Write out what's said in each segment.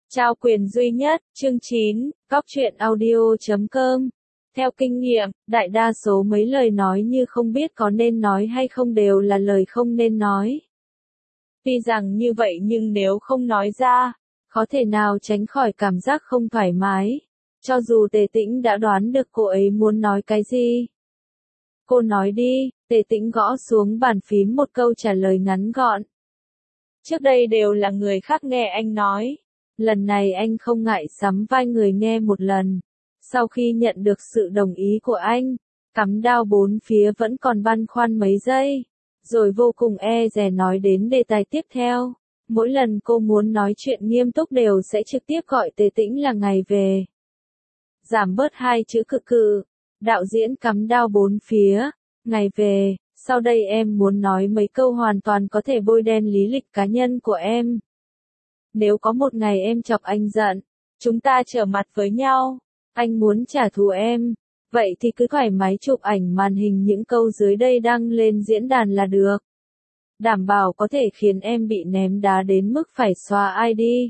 Trao quyền duy nhất, chương 9, Góc truyện audio.com. Theo kinh nghiệm, đại đa số mấy lời nói như không biết có nên nói hay không đều là lời không nên nói. Tuy rằng như vậy nhưng nếu không nói ra, có thể nào tránh khỏi cảm giác không thoải mái, cho dù Tề Tĩnh đã đoán được cô ấy muốn nói cái gì. Cô nói đi, Tề Tĩnh gõ xuống bàn phím một câu trả lời ngắn gọn. Trước đây đều là người khác nghe anh nói. Lần này anh không ngại sắm vai người nghe một lần. Sau khi nhận được sự đồng ý của anh, cắm đao bốn phía vẫn còn băn khoăn mấy giây, rồi vô cùng e dè nói đến đề tài tiếp theo. Mỗi lần cô muốn nói chuyện nghiêm túc đều sẽ trực tiếp gọi Tề Tĩnh là ngày về. Giảm bớt hai chữ cực cự, đạo diễn cắm đao bốn phía, ngày về, sau đây em muốn nói mấy câu hoàn toàn có thể bôi đen lý lịch cá nhân của em. Nếu có một ngày em chọc anh giận, chúng ta trở mặt với nhau, anh muốn trả thù em, vậy thì cứ thoải mái chụp ảnh màn hình những câu dưới đây đăng lên diễn đàn là được. Đảm bảo có thể khiến em bị ném đá đến mức phải xóa ID.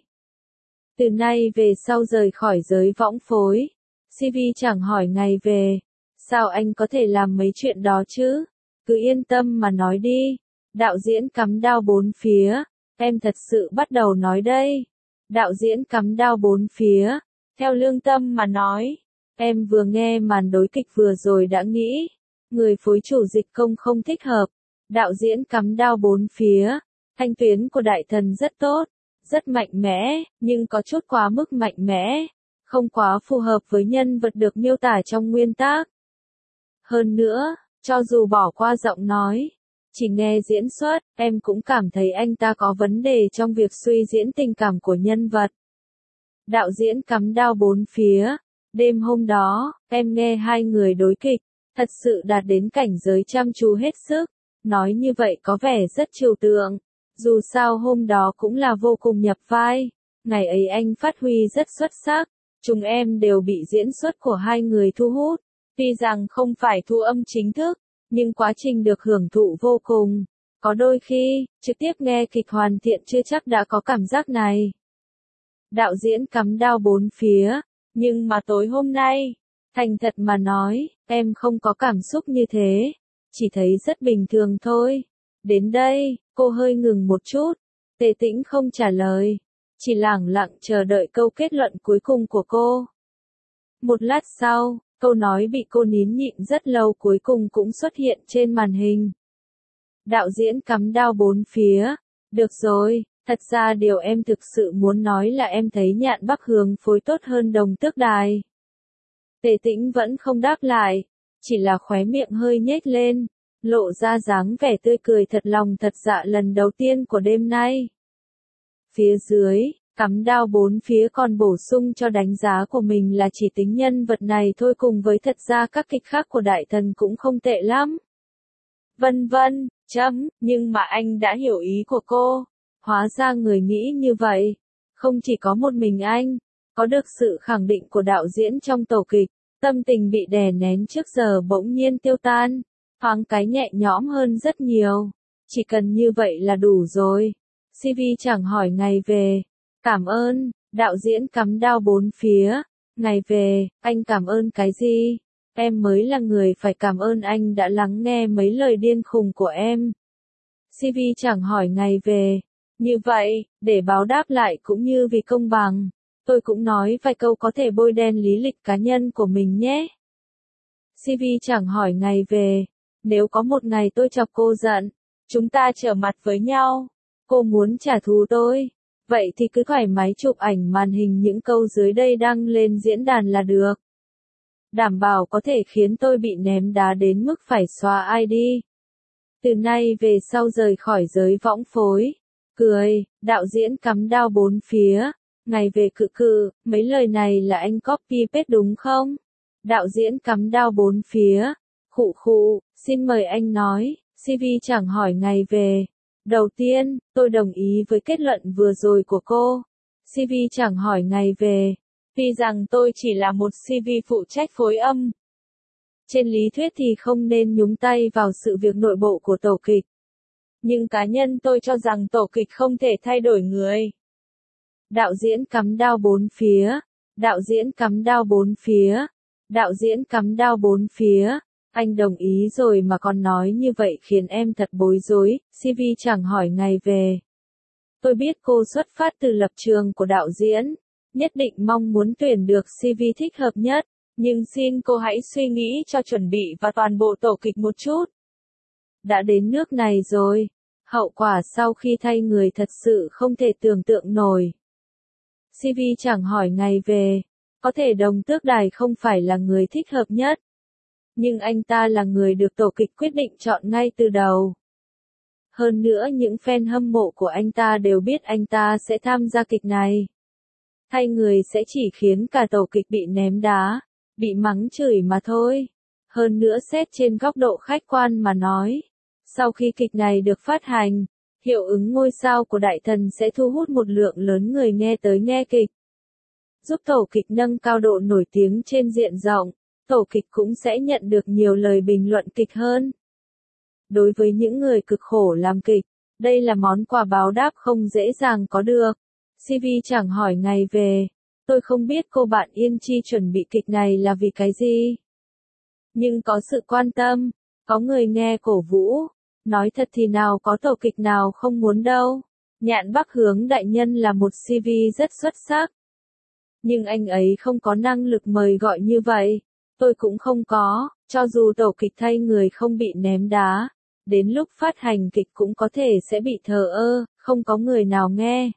Từ nay về sau rời khỏi giới võng phối, CV chẳng hỏi ngày về, sao anh có thể làm mấy chuyện đó chứ? Cứ yên tâm mà nói đi. Đạo diễn cắm đao bốn phía. Em thật sự bắt đầu nói đây. Đạo diễn cắm đao bốn phía. Theo lương tâm mà nói. Em vừa nghe màn đối kịch vừa rồi đã nghĩ. Người phối chủ dịch công không thích hợp. Đạo diễn cắm đao bốn phía. Thanh tuyến của đại thần rất tốt. Rất mạnh mẽ, nhưng có chút quá mức mạnh mẽ. Không quá phù hợp với nhân vật được miêu tả trong nguyên tác. Hơn nữa, cho dù bỏ qua giọng nói, chỉ nghe diễn xuất, em cũng cảm thấy anh ta có vấn đề trong việc suy diễn tình cảm của nhân vật. Đạo diễn cắm đao bốn phía. Đêm hôm đó, em nghe hai người đối kịch, thật sự đạt đến cảnh giới chăm chú hết sức. Nói như vậy có vẻ rất trừu tượng. Dù sao hôm đó cũng là vô cùng nhập vai. Ngày ấy anh phát huy rất xuất sắc. Chúng em đều bị diễn xuất của hai người thu hút. Tuy rằng không phải thu âm chính thức, nhưng quá trình được hưởng thụ vô cùng. Có đôi khi, trực tiếp nghe kịch hoàn thiện chưa chắc đã có cảm giác này. Đạo diễn cắm đao bốn phía, nhưng mà tối hôm nay, thành thật mà nói, em không có cảm xúc như thế, chỉ thấy rất bình thường thôi. Đến đây, cô hơi ngừng một chút, Tề Tĩnh không trả lời, chỉ lẳng lặng chờ đợi câu kết luận cuối cùng của cô. Một lát sau, câu nói bị cô nín nhịn rất lâu cuối cùng cũng xuất hiện trên màn hình. Đạo diễn cắm đao bốn phía. Được rồi, thật ra điều em thực sự muốn nói là em thấy Nhạn Bắc Hướng phối tốt hơn Đồng Tước Đài. Tề Tĩnh vẫn không đáp lại, chỉ là khóe miệng hơi nhếch lên, lộ ra dáng vẻ tươi cười thật lòng thật dạ lần đầu tiên của đêm nay. Phía dưới, cắm đao bốn phía còn bổ sung cho đánh giá của mình là chỉ tính nhân vật này thôi, cùng với thật ra các kịch khác của đại thần cũng không tệ lắm. Vân vân, nhưng mà anh đã hiểu ý của cô. Hóa ra người nghĩ như vậy. Không chỉ có một mình anh, có được sự khẳng định của đạo diễn trong tổ kịch, tâm tình bị đè nén trước giờ bỗng nhiên tiêu tan, thoáng cái nhẹ nhõm hơn rất nhiều. Chỉ cần như vậy là đủ rồi. CV chẳng hỏi ngày về. Cảm ơn, đạo diễn cắm đao bốn phía. Ngày về, anh cảm ơn cái gì? Em mới là người phải cảm ơn anh đã lắng nghe mấy lời điên khùng của em. CV chẳng hỏi ngày về. Như vậy, để báo đáp lại cũng như vì công bằng, tôi cũng nói vài câu có thể bôi đen lý lịch cá nhân của mình nhé. CV chẳng hỏi ngày về. Nếu có một ngày tôi chọc cô giận, chúng ta trở mặt với nhau, cô muốn trả thù tôi, vậy thì cứ thoải mái chụp ảnh màn hình những câu dưới đây đăng lên diễn đàn là được. Đảm bảo có thể khiến tôi bị ném đá đến mức phải xóa ID. Từ nay về sau rời khỏi giới võng phối. Cười, đạo diễn cắm đao bốn phía. Ngày về cự, mấy lời này là anh copy paste đúng không? Đạo diễn cắm đao bốn phía. Khụ, xin mời anh nói. CV chẳng hỏi ngày về. Đầu tiên, tôi đồng ý với kết luận vừa rồi của cô. CV chẳng hỏi ngày về. Tuy rằng tôi chỉ là một CV phụ trách phối âm. Trên lý thuyết thì không nên nhúng tay vào sự việc nội bộ của tổ kịch. Nhưng cá nhân tôi cho rằng tổ kịch không thể thay đổi người. Đạo diễn cắm đao bốn phía. Đạo diễn cắm đao bốn phía. Đạo diễn cắm đao bốn phía. Anh đồng ý rồi mà còn nói như vậy khiến em thật bối rối, CV chẳng hỏi ngày về. Tôi biết cô xuất phát từ lập trường của đạo diễn, nhất định mong muốn tuyển được CV thích hợp nhất, nhưng xin cô hãy suy nghĩ cho chuẩn bị và toàn bộ tổ kịch một chút. Đã đến nước này rồi, hậu quả sau khi thay người thật sự không thể tưởng tượng nổi. CV chẳng hỏi ngày về, có thể Đồng Tước Đài không phải là người thích hợp nhất. Nhưng anh ta là người được tổ kịch quyết định chọn ngay từ đầu. Hơn nữa những fan hâm mộ của anh ta đều biết anh ta sẽ tham gia kịch này. Thay người sẽ chỉ khiến cả tổ kịch bị ném đá, bị mắng chửi mà thôi. Hơn nữa xét trên góc độ khách quan mà nói, sau khi kịch này được phát hành, hiệu ứng ngôi sao của Đại Thần sẽ thu hút một lượng lớn người nghe tới nghe kịch. Giúp tổ kịch nâng cao độ nổi tiếng trên diện rộng, tổ kịch cũng sẽ nhận được nhiều lời bình luận kịch hơn. Đối với những người cực khổ làm kịch, đây là món quà báo đáp không dễ dàng có được. CV chẳng hỏi ngày về, tôi không biết cô bạn Yên Chi chuẩn bị kịch này là vì cái gì. Nhưng có sự quan tâm, có người nghe cổ vũ, nói thật thì nào có tổ kịch nào không muốn đâu. Nhạn Bắc Hướng đại nhân là một CV rất xuất sắc. Nhưng anh ấy không có năng lực mời gọi như vậy, tôi cũng không có, cho dù tổ kịch thay người không bị ném đá, đến lúc phát hành kịch cũng có thể sẽ bị thờ ơ, không có người nào nghe.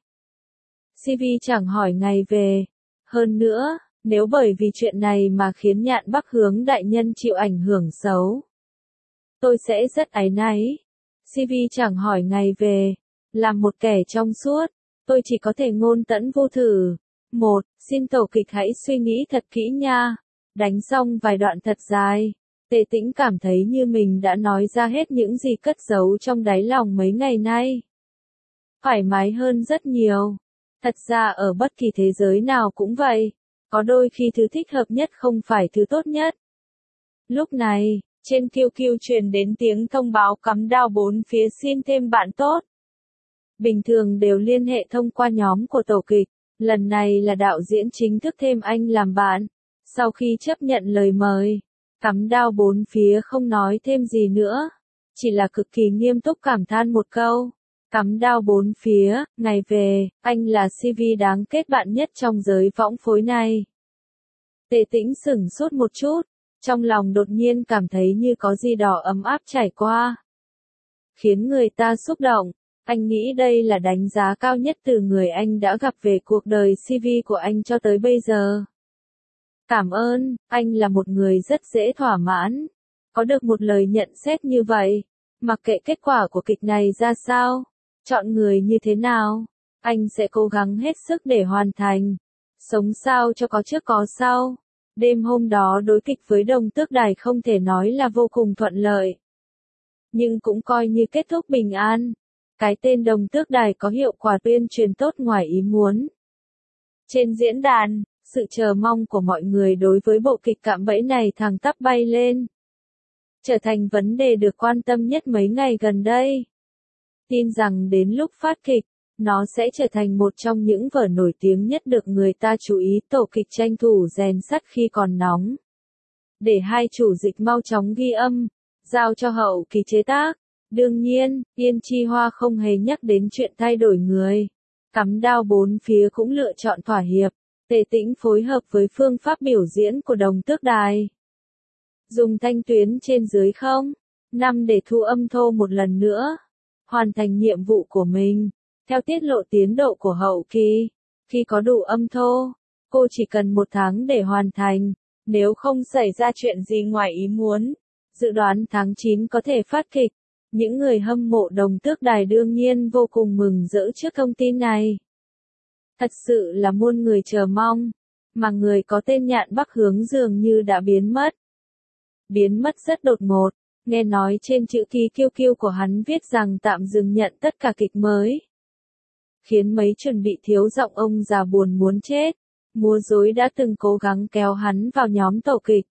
CV chẳng hỏi ngày về. Hơn nữa, nếu bởi vì chuyện này mà khiến Nhạn Bắc Hướng đại nhân chịu ảnh hưởng xấu, tôi sẽ rất áy náy. CV chẳng hỏi ngày về. Làm một kẻ trong suốt, tôi chỉ có thể ngôn tẫn vô thử. 1. Xin tổ kịch hãy suy nghĩ thật kỹ nha. Đánh xong vài đoạn thật dài, Tề Tĩnh cảm thấy như mình đã nói ra hết những gì cất giấu trong đáy lòng mấy ngày nay. Thoải mái hơn rất nhiều. Thật ra ở bất kỳ thế giới nào cũng vậy, có đôi khi thứ thích hợp nhất không phải thứ tốt nhất. Lúc này, trên QQ truyền đến tiếng thông báo cắm đao bốn phía xin thêm bạn tốt. Bình thường đều liên hệ thông qua nhóm của tổ kịch, lần này là đạo diễn chính thức thêm anh làm bạn. Sau khi chấp nhận lời mời, cắm đao bốn phía không nói thêm gì nữa, chỉ là cực kỳ nghiêm túc cảm than một câu. Cắm đao bốn phía, ngày về, anh là CV đáng kết bạn nhất trong giới võng phối này. Tề Tĩnh sửng sốt một chút, trong lòng đột nhiên cảm thấy như có gì đó ấm áp trải qua, khiến người ta xúc động. Anh nghĩ đây là đánh giá cao nhất từ người anh đã gặp về cuộc đời CV của anh cho tới bây giờ. Cảm ơn, anh là một người rất dễ thỏa mãn. Có được một lời nhận xét như vậy, mặc kệ kết quả của kịch này ra sao, chọn người như thế nào, anh sẽ cố gắng hết sức để hoàn thành. Sống sao cho có trước có sau. Đêm hôm đó đối kịch với Đồng Tước Đài không thể nói là vô cùng thuận lợi, nhưng cũng coi như kết thúc bình an. Cái tên Đồng Tước Đài có hiệu quả tuyên truyền tốt ngoài ý muốn. Trên diễn đàn, sự chờ mong của mọi người đối với bộ kịch cạm bẫy này thẳng tắp bay lên, trở thành vấn đề được quan tâm nhất mấy ngày gần đây. Tin rằng đến lúc phát kịch, nó sẽ trở thành một trong những vở nổi tiếng nhất được người ta chú ý. Tổ kịch tranh thủ rèn sắt khi còn nóng, để hai chủ dịch mau chóng ghi âm, giao cho hậu kỳ chế tác. Đương nhiên, Yên Chi Hoa không hề nhắc đến chuyện thay đổi người. Cắm đao bốn phía cũng lựa chọn thỏa hiệp. Tề Tĩnh phối hợp với phương pháp biểu diễn của Đồng Tước Đài, dùng thanh tuyến trên dưới 0,5 để thu âm thô một lần nữa, hoàn thành nhiệm vụ của mình. Theo tiết lộ tiến độ của hậu kỳ, khi có đủ âm thô, cô chỉ cần 1 tháng để hoàn thành. Nếu không xảy ra chuyện gì ngoài ý muốn, dự đoán tháng 9 có thể phát kịch. Những người hâm mộ Đồng Tước Đài đương nhiên vô cùng mừng rỡ trước thông tin này. Thật sự là muôn người chờ mong, mà người có tên Nhạn Bắc Hướng dường như đã biến mất. Biến mất rất đột ngột, nghe nói trên chữ ký QQ của hắn viết rằng tạm dừng nhận tất cả kịch mới, khiến mấy chuẩn bị thiếu giọng ông già buồn muốn chết. Múa rối đã từng cố gắng kéo hắn vào nhóm tổ kịch.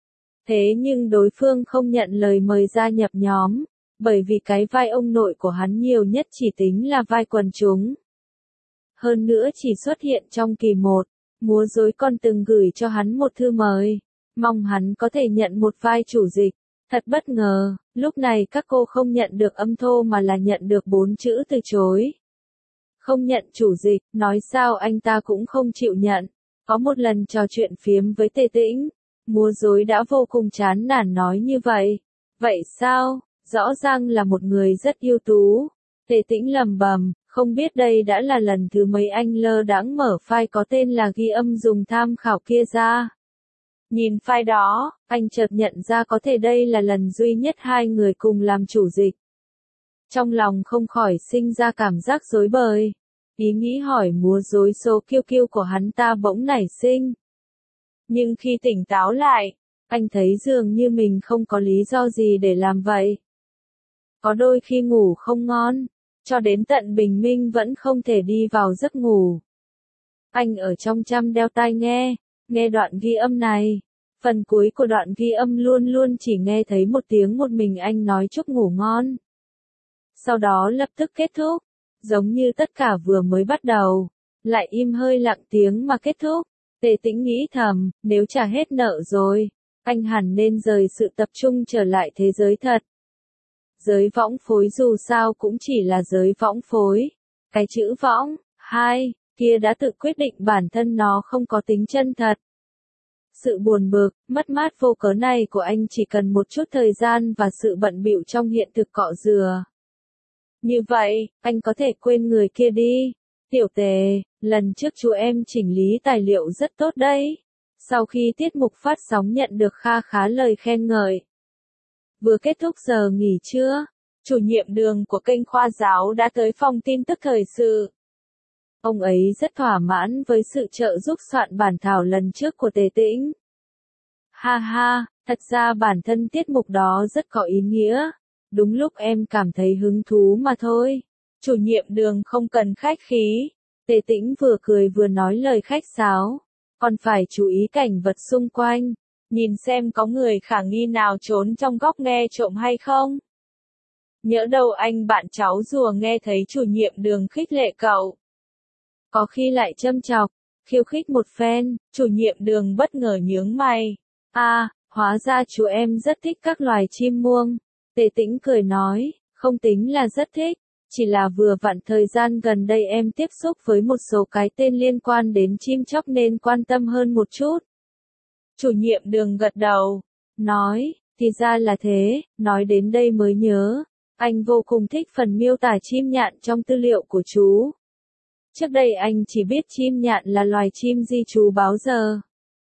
Thế nhưng đối phương không nhận lời mời gia nhập nhóm, bởi vì cái vai ông nội của hắn nhiều nhất chỉ tính là vai quần chúng. Hơn nữa chỉ xuất hiện trong kỳ 1, múa rối còn từng gửi cho hắn một thư mời, mong hắn có thể nhận một vai chủ dịch. Thật bất ngờ, lúc này các cô không nhận được âm thô mà là nhận được 4 chữ từ chối. Không nhận chủ dịch, nói sao anh ta cũng không chịu nhận. Có một lần trò chuyện phiếm với Tề Tĩnh, múa rối đã vô cùng chán nản nói như vậy. Vậy sao, rõ ràng là một người rất ưu tú. Tề Tĩnh lẩm bẩm, không biết đây đã là lần thứ mấy anh lơ đãng mở file có tên là ghi âm dùng tham khảo kia ra. Nhìn file đó, anh chợt nhận ra có thể đây là lần duy nhất hai người cùng làm chủ dịch. Trong lòng không khỏi sinh ra cảm giác rối bời. Ý nghĩ hỏi múa rối số kiêu kiêu của hắn ta bỗng nảy sinh. Nhưng khi tỉnh táo lại, anh thấy dường như mình không có lý do gì để làm vậy. Có đôi khi ngủ không ngon, cho đến tận bình minh vẫn không thể đi vào giấc ngủ. Anh ở trong chăm đeo tai nghe đoạn ghi âm này. Phần cuối của đoạn ghi âm luôn luôn chỉ nghe thấy một tiếng một mình anh nói chúc ngủ ngon. Sau đó lập tức kết thúc, giống như tất cả vừa mới bắt đầu, lại im hơi lặng tiếng mà kết thúc. Tề Tĩnh nghĩ thầm, nếu trả hết nợ rồi, anh hẳn nên rời sự tập trung trở lại thế giới thật. Giới võng phối dù sao cũng chỉ là giới võng phối. Cái chữ võng, kia đã tự quyết định bản thân nó không có tính chân thật. Sự buồn bực, mất mát vô cớ này của anh chỉ cần một chút thời gian và sự bận bịu trong hiện thực cọ rửa. Như vậy, anh có thể quên người kia đi. Tiểu Tề, lần trước chú em chỉnh lý tài liệu rất tốt đấy. Sau khi tiết mục phát sóng nhận được kha khá lời khen ngợi. Vừa kết thúc giờ nghỉ trưa, chủ nhiệm Đường của kênh Khoa Giáo đã tới phòng tin tức thời sự. Ông ấy rất thỏa mãn với sự trợ giúp soạn bản thảo lần trước của Tề Tĩnh. Ha ha, thật ra bản thân tiết mục đó rất có ý nghĩa. Đúng lúc em cảm thấy hứng thú mà thôi. Chủ nhiệm Đường không cần khách khí. Tề Tĩnh vừa cười vừa nói lời khách sáo. Còn phải chú ý cảnh vật xung quanh. Nhìn xem có người khả nghi nào trốn trong góc nghe trộm hay không. Nhỡ đâu anh bạn cháu rùa nghe thấy chủ nhiệm Đường khích lệ cậu. Có khi lại châm chọc, khiêu khích một phen, chủ nhiệm Đường bất ngờ nhướng mày. Hóa ra chú em rất thích các loài chim muông. Tề Tĩnh cười nói, không tính là rất thích, chỉ là vừa vặn thời gian gần đây em tiếp xúc với một số cái tên liên quan đến chim chóc nên quan tâm hơn một chút. Chủ nhiệm Đường gật đầu, nói, thì ra là thế, nói đến đây mới nhớ, anh vô cùng thích phần miêu tả chim nhạn trong tư liệu của chú. Trước đây anh chỉ biết chim nhạn là loài chim di trú báo giờ.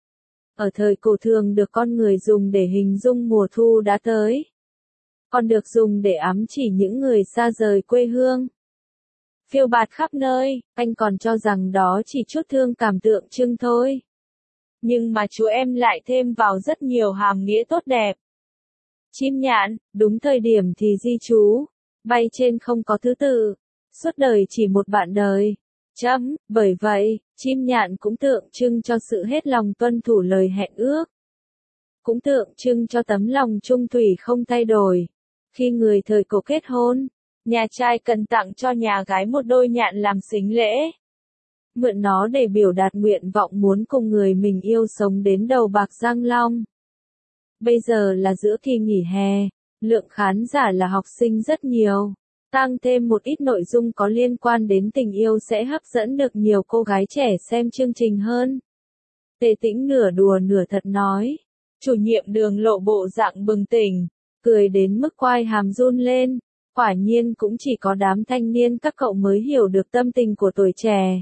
Ở thời cổ thường được con người dùng để hình dung mùa thu đã tới. Còn được dùng để ám chỉ những người xa rời quê hương. Phiêu bạt khắp nơi, anh còn cho rằng đó chỉ chút thương cảm tượng trưng thôi. Nhưng mà chú em lại thêm vào rất nhiều hàm nghĩa tốt đẹp. Chim nhạn, đúng thời điểm thì di trú, bay trên không có thứ tự, suốt đời chỉ một bạn đời. Bởi vậy, chim nhạn cũng tượng trưng cho sự hết lòng tuân thủ lời hẹn ước. Cũng tượng trưng cho tấm lòng trung thủy không thay đổi. Khi người thời cổ kết hôn, nhà trai cần tặng cho nhà gái một đôi nhạn làm sính lễ. Mượn nó để biểu đạt nguyện vọng muốn cùng người mình yêu sống đến đầu bạc răng long. Bây giờ là giữa kỳ nghỉ hè, lượng khán giả là học sinh rất nhiều. Tăng thêm một ít nội dung có liên quan đến tình yêu sẽ hấp dẫn được nhiều cô gái trẻ xem chương trình hơn. Tề Tĩnh nửa đùa nửa thật nói. Chủ nhiệm Đường lộ bộ dạng bừng tỉnh, cười đến mức quai hàm run lên. Quả nhiên cũng chỉ có đám thanh niên các cậu mới hiểu được tâm tình của tuổi trẻ.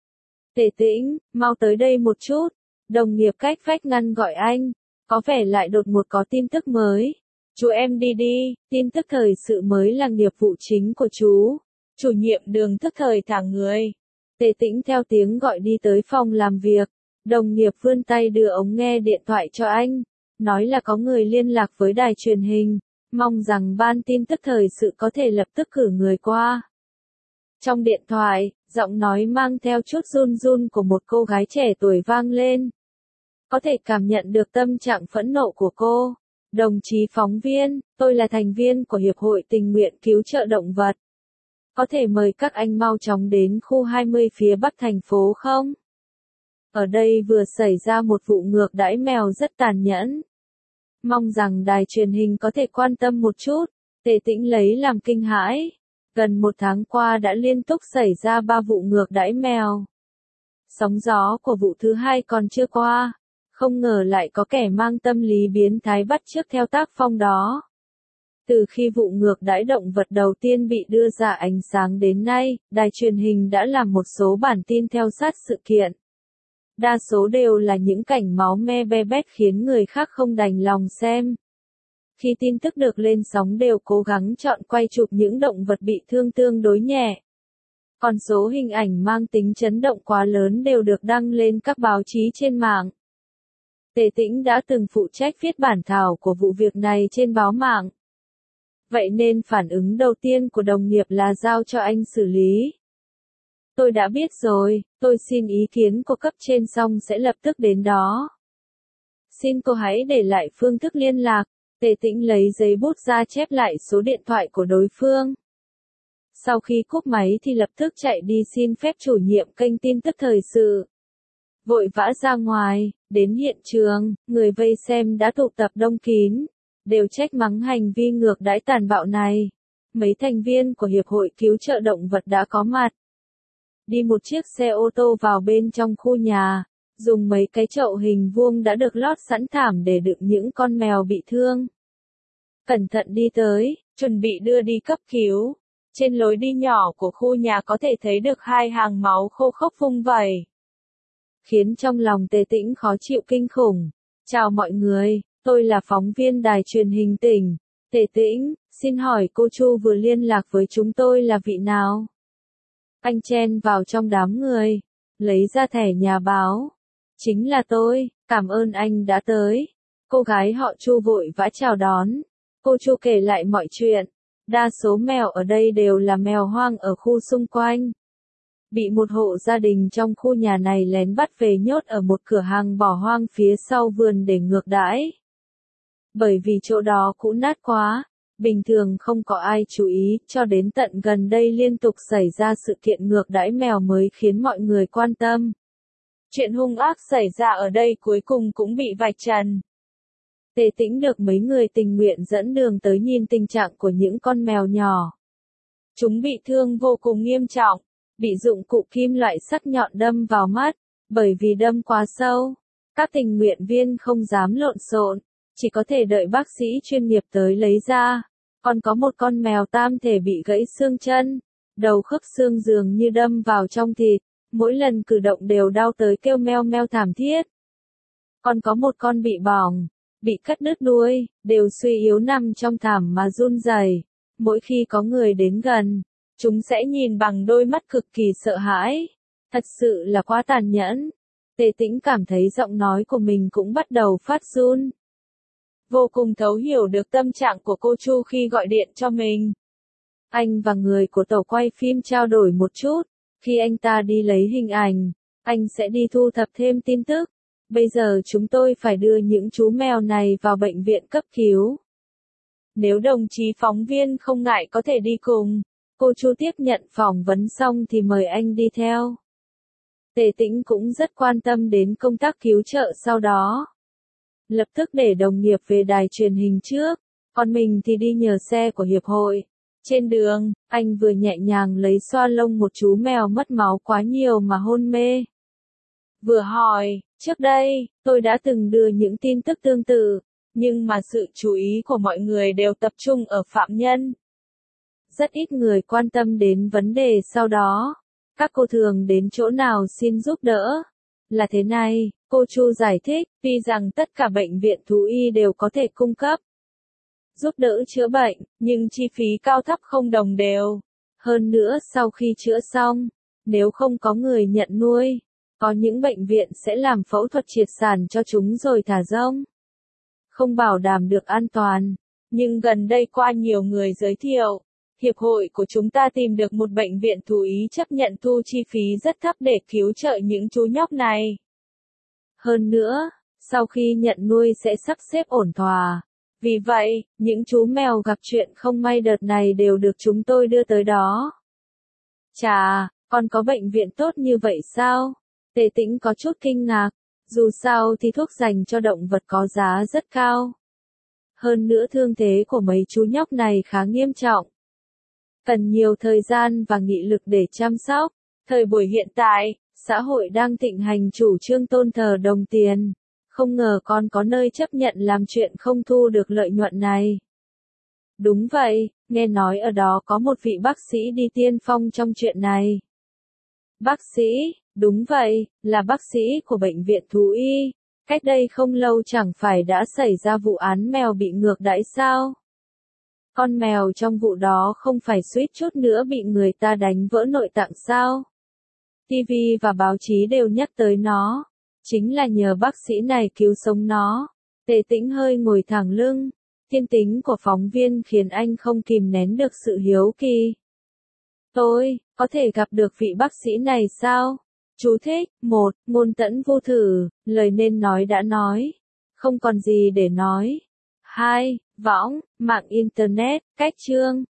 Tề Tĩnh, mau tới đây một chút. Đồng nghiệp cách vách ngăn gọi anh. Có vẻ lại đột ngột có tin tức mới. Chú em đi, tin tức thời sự mới là nghiệp vụ chính của chú. Chủ nhiệm Đường thức thời thẳng người. Tề Tĩnh theo tiếng gọi đi tới phòng làm việc. Đồng nghiệp vươn tay đưa ống nghe điện thoại cho anh. Nói là có người liên lạc với đài truyền hình. Mong rằng ban tin tức thời sự có thể lập tức cử người qua. Trong điện thoại, giọng nói mang theo chút run run của một cô gái trẻ tuổi vang lên. Có thể cảm nhận được tâm trạng phẫn nộ của cô. Đồng chí phóng viên, tôi là thành viên của Hiệp hội Tình nguyện Cứu trợ Động vật. Có thể mời các anh mau chóng đến khu 20 phía bắc thành phố không? Ở đây vừa xảy ra một vụ ngược đãi mèo rất tàn nhẫn. Mong rằng đài truyền hình có thể quan tâm một chút. Tề Tĩnh lấy làm kinh hãi. Gần một tháng qua đã liên tục xảy ra 3 vụ ngược đãi mèo. Sóng gió của vụ thứ 2 còn chưa qua. Không ngờ lại có kẻ mang tâm lý biến thái bắt chước theo tác phong đó. Từ khi vụ ngược đãi động vật đầu tiên bị đưa ra ánh sáng đến nay, đài truyền hình đã làm một số bản tin theo sát sự kiện. Đa số đều là những cảnh máu me be bét khiến người khác không đành lòng xem. Khi tin tức được lên sóng đều cố gắng chọn quay chụp những động vật bị thương tương đối nhẹ. Còn số hình ảnh mang tính chấn động quá lớn đều được đăng lên các báo chí trên mạng. Tề Tĩnh đã từng phụ trách viết bản thảo của vụ việc này trên báo mạng. Vậy nên phản ứng đầu tiên của đồng nghiệp là giao cho anh xử lý. Tôi đã biết rồi, tôi xin ý kiến của cấp trên xong sẽ lập tức đến đó. Xin cô hãy để lại phương thức liên lạc. Tề Tĩnh lấy giấy bút ra chép lại số điện thoại của đối phương. Sau khi cúp máy thì lập tức chạy đi xin phép chủ nhiệm kênh tin tức thời sự. Vội vã ra ngoài, đến hiện trường, người vây xem đã tụ tập đông kín, đều trách mắng hành vi ngược đãi tàn bạo này. Mấy thành viên của Hiệp hội Cứu trợ Động vật đã có mặt. Đi một chiếc xe ô tô vào bên trong khu nhà, dùng mấy cái chậu hình vuông đã được lót sẵn thảm để đựng những con mèo bị thương. Cẩn thận đi tới, chuẩn bị đưa đi cấp cứu. Trên lối đi nhỏ của khu nhà có thể thấy được 2 hàng máu khô khốc vung vẩy. Khiến trong lòng Tề Tĩnh khó chịu kinh khủng. Chào mọi người, tôi là phóng viên đài truyền hình tỉnh. Tề Tĩnh, xin hỏi cô Chu vừa liên lạc với chúng tôi là vị nào? Anh chen vào trong đám người, lấy ra thẻ nhà báo. Chính là tôi, cảm ơn anh đã tới. Cô gái họ Chu vội vã chào đón. Cô Chu kể lại mọi chuyện. Đa số mèo ở đây đều là mèo hoang ở khu xung quanh. Bị một hộ gia đình trong khu nhà này lén bắt về nhốt ở một cửa hàng bỏ hoang phía sau vườn để ngược đãi. Bởi vì chỗ đó cũ nát quá, bình thường không có ai chú ý, cho đến tận gần đây liên tục xảy ra sự kiện ngược đãi mèo mới khiến mọi người quan tâm. Chuyện hung ác xảy ra ở đây cuối cùng cũng bị vạch trần. Tề Tĩnh được mấy người tình nguyện dẫn đường tới nhìn tình trạng của những con mèo nhỏ. Chúng bị thương vô cùng nghiêm trọng, bị dụng cụ kim loại sắc nhọn đâm vào mắt, bởi vì đâm quá sâu. Các tình nguyện viên không dám lộn xộn, chỉ có thể đợi bác sĩ chuyên nghiệp tới lấy ra. Còn có một con mèo tam thể bị gãy xương chân, đầu khớp xương dường như đâm vào trong thịt, mỗi lần cử động đều đau tới kêu meo meo thảm thiết. Còn có một con bị bỏng, bị cắt đứt đuôi, đều suy yếu nằm trong thảm mà run rẩy. Mỗi khi có người đến gần, chúng sẽ nhìn bằng đôi mắt cực kỳ sợ hãi. Thật sự là quá tàn nhẫn. Tề Tĩnh cảm thấy giọng nói của mình cũng bắt đầu phát run. Vô cùng thấu hiểu được tâm trạng của cô Chu khi gọi điện cho mình. Anh và người của tổ quay phim trao đổi một chút. Khi anh ta đi lấy hình ảnh, anh sẽ đi thu thập thêm tin tức. Bây giờ chúng tôi phải đưa những chú mèo này vào bệnh viện cấp cứu. Nếu đồng chí phóng viên không ngại có thể đi cùng. Cô Chu tiếp nhận phỏng vấn xong thì mời anh đi theo. Tề Tĩnh cũng rất quan tâm đến công tác cứu trợ sau đó. Lập tức để đồng nghiệp về đài truyền hình trước, còn mình thì đi nhờ xe của hiệp hội. Trên đường, anh vừa nhẹ nhàng lấy xoa lông một chú mèo mất máu quá nhiều mà hôn mê. Vừa hỏi, trước đây, tôi đã từng đưa những tin tức tương tự, nhưng mà sự chú ý của mọi người đều tập trung ở phạm nhân. Rất ít người quan tâm đến vấn đề sau đó. Các cô thường đến chỗ nào xin giúp đỡ. Là thế này, cô Chu giải thích, tuy rằng tất cả bệnh viện thú y đều có thể cung cấp giúp đỡ chữa bệnh, nhưng chi phí cao thấp không đồng đều. Hơn nữa sau khi chữa xong, nếu không có người nhận nuôi, có những bệnh viện sẽ làm phẫu thuật triệt sản cho chúng rồi thả rông. Không bảo đảm được an toàn, nhưng gần đây qua nhiều người giới thiệu, hiệp hội của chúng ta tìm được một bệnh viện thú y chấp nhận thu chi phí rất thấp để cứu trợ những chú nhóc này. Hơn nữa, sau khi nhận nuôi sẽ sắp xếp ổn thỏa. Vì vậy, những chú mèo gặp chuyện không may đợt này đều được chúng tôi đưa tới đó. Chà, còn có bệnh viện tốt như vậy sao? Tề Tĩnh có chút kinh ngạc, dù sao thì thuốc dành cho động vật có giá rất cao. Hơn nữa thương thế của mấy chú nhóc này khá nghiêm trọng. Cần nhiều thời gian và nghị lực để chăm sóc. Thời buổi hiện tại, xã hội đang thịnh hành chủ trương tôn thờ đồng tiền. Không ngờ con có nơi chấp nhận làm chuyện không thu được lợi nhuận này. Đúng vậy, nghe nói ở đó có một vị bác sĩ đi tiên phong trong chuyện này. Bác sĩ, đúng vậy, là bác sĩ của bệnh viện thú y. Cách đây không lâu chẳng phải đã xảy ra vụ án mèo bị ngược đãi sao? Con mèo trong vụ đó không phải suýt chút nữa bị người ta đánh vỡ nội tạng sao? TV và báo chí đều nhắc tới nó. Chính là nhờ bác sĩ này cứu sống nó. Tề Tĩnh hơi ngồi thẳng lưng. Thiên tính của phóng viên khiến anh không kìm nén được sự hiếu kỳ. Tôi, có thể gặp được vị bác sĩ này sao? Chú thích, 1. Ngôn tẫn vô thử, lời nên nói đã nói. Không còn gì để nói. 2. Võng, mạng Internet, cách chương.